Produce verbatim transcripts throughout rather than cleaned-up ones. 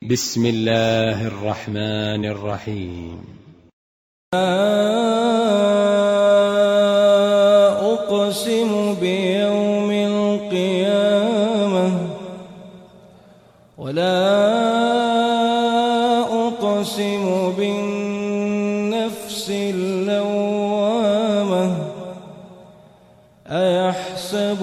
بسم الله الرحمن الرحيم. أقسم بيوم القيامة ولا أقسم بالنفس اللوامة أيحسب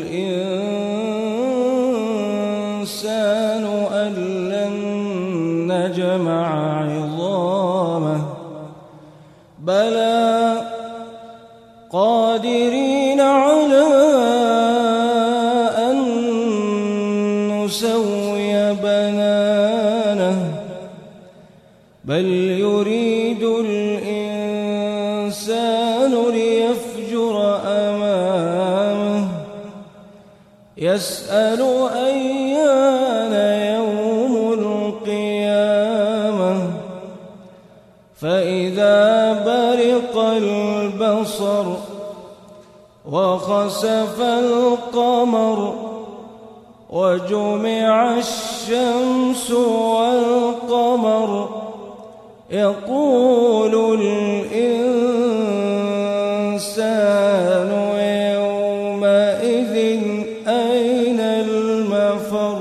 الإنسان أن لن نجمع عظامه بلى قادرين على أن نسوي بنانه بل يريد الإنسان ليفجر أمامه يسأل أيان يوم القيامة فإذا برق البصر وخسف القمر وجمع الشمس والقمر يقول الإنسان يومئذ أين المفر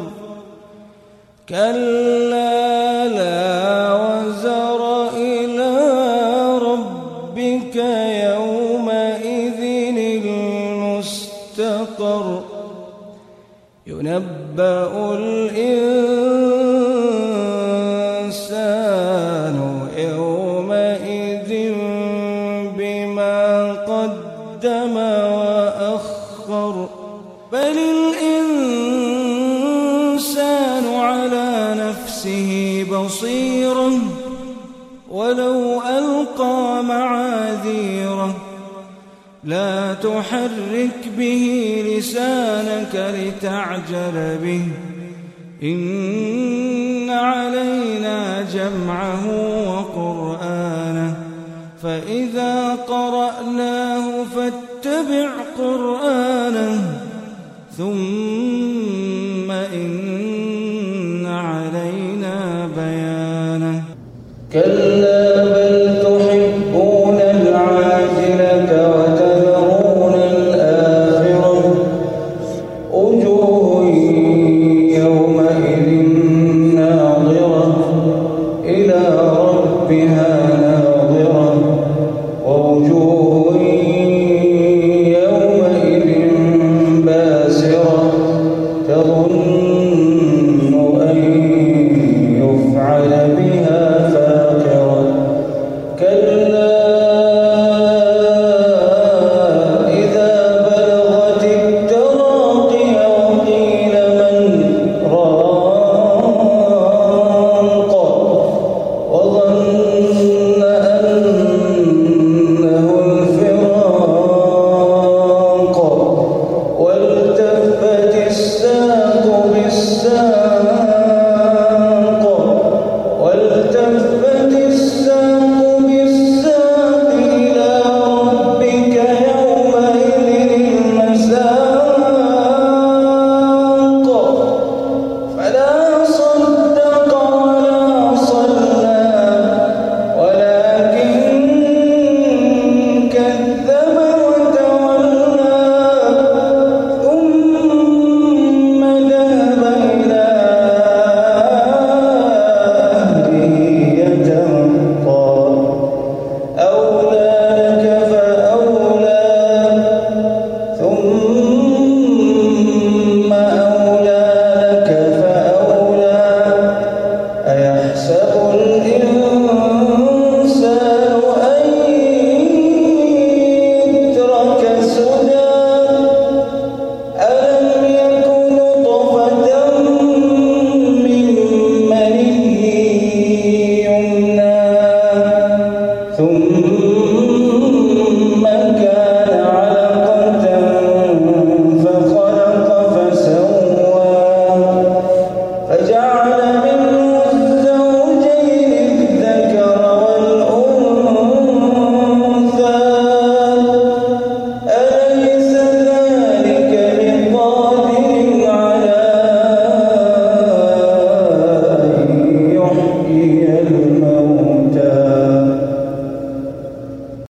كلا لا وزر إلى ربك يومئذ المستقر ينبأ الإنسان يومئذ بما قدم وأخر بل الإنسان على نفسه بصيرة ولو ألقى معاذيره لا تحرك به لسانك لتعجل به إن علينا جمعه وقرآنه فإذا قرأناه فاتبع قرآنه ثم إن علينا بيانه كلا بل تحبون العاجلة وتذرون الآخرة وجوه يومئذ ناظرة إلى ربها ناظرة ووجوه يومئذ باسرة تظن أن يفعل بها فاقرة كلا إذا بلغت التراقي وقيل من راق وظن أنه الفراق والتفت الساق بالساق والتفت الساق بالساق إلى ربك يومئذ المساق فلا صدق ولا صلى ولكن كذب وتولى ثم ذهب إلى أهله يتمطى أولى لك فأولى ثم أولى لك فأولى أيحسب الإنسان أن يترك سدى ألم يكن نطفة من مني يمنى ثم كان علقة فخلق فسوى فجعل منه الزوجين الذكر والأنثى أليس ذلك بقادر على أن الموت